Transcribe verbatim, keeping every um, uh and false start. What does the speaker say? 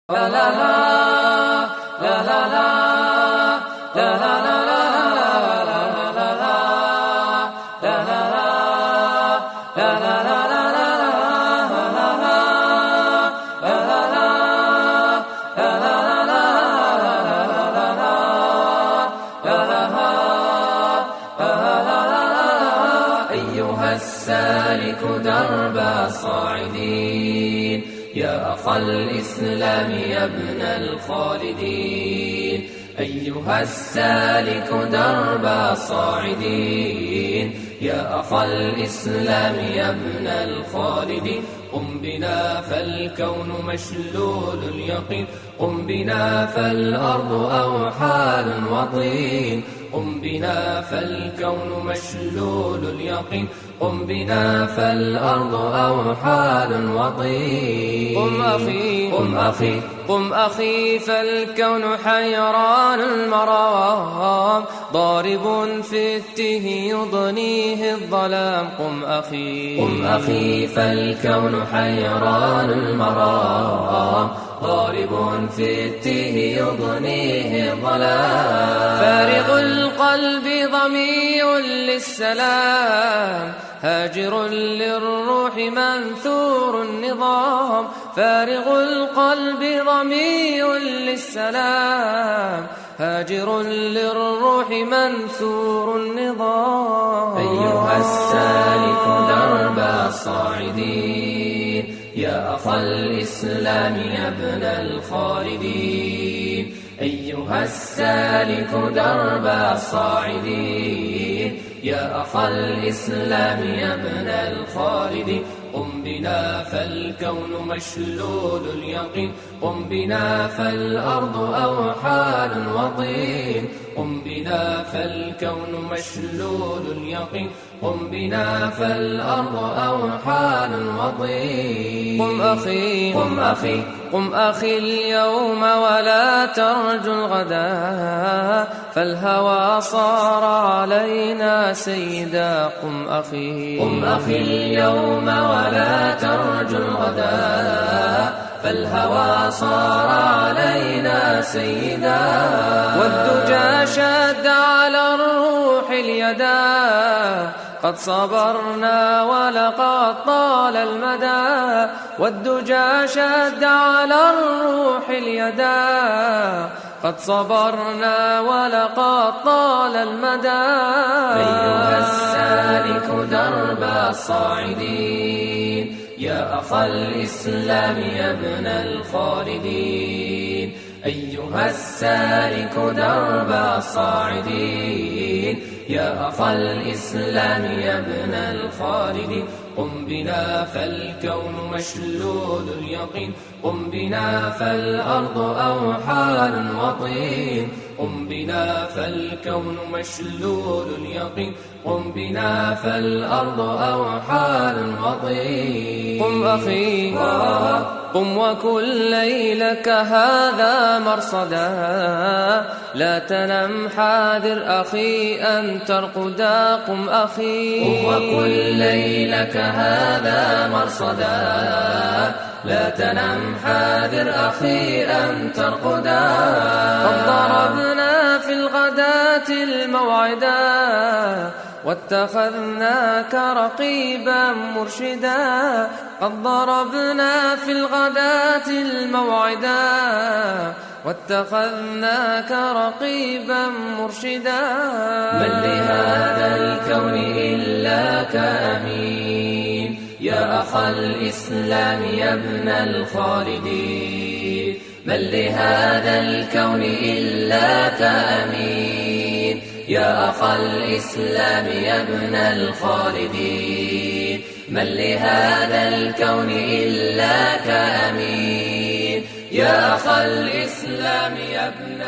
لا لا لا لا لا لا لا لا لا أيها السالك درب الصاعدين يا أخ الإسلام يا ابن الخالدين أيها السالك درب الصاعدين يا أخ الإسلام يا ابن الخالدين قم بنا فالكون مشلول اليقين قم بنا فالأرض أوحال وطين قم بنا فالكون مشلول اليقين قم بنا فالأرض أوحال وطين قم أخي قم أخي قم أخي فالكون حيران المرام ضارب في الته يضنيه الظلام قم أخي قم أخي فالكون حيران المرام ضارب في الته يضنيه الظلام فارغ القلب ضمي للسلام هاجر للروح منثور النظام فارغ القلب ضمي للسلام هاجر للروح منثور النظام أيها السالك درب الصاعدين يا أخ الإسلام يا ابن الخالدين أيها السالك درب الصاعدين يا أخ الإسلام يا ابن الخالدين قم بنا فالكون مشلول اليقين قم بنا فالأرض أوحال وطين قم بنا فالكون مشلول اليقين قم بنا فالأرض أوحال وطين قم أخي قم أخي قم أخي اليوم ولا ترجو الغدا فالهوى صار علينا سيدا قم أخي قم أخي اليوم ولا ترجو الغدا فالهوى صار علينا سيدا والدجى شد على الروح اليدا قد صبرنا ولقد طال المدى والدجى شد على الروح اليدا قد صبرنا ولقد طال المدى أيها السالك درب الصاعدين يا أخ الإسلام يا ابن الخالدين أيها السالك درب الصاعدين يا أخ الإسلام يا ابن الخالدين قم بنا فالكون مشلول اليقين قم بنا فالأرض أوحال وطين قم بنا فالكون مشلول اليقين قم بنا فالأرض أوحال وطين قم أخي قم وكن ليلك هذا مرصدا لا تنم حاذر أخي أن ترقدا قم أخي قم وكن ليلك هذا مرصدا لا تنم حاذر أخي أن ترقدا قد ضربنا في الغداة الموعدا واتخذناك رقيبا مرشدا قد ضربنا في الغداة الموعدا واتخذناك رقيبا مرشدا من لهذا الكون إلا كأمين يا أخ الإسلام يا ابن الخالدين من لهذا الكون إلا كأمين يا أخ الإسلام يا ابن الخالدين من لهذا الكون إلا كأمين يا أخ الإسلام يا ابن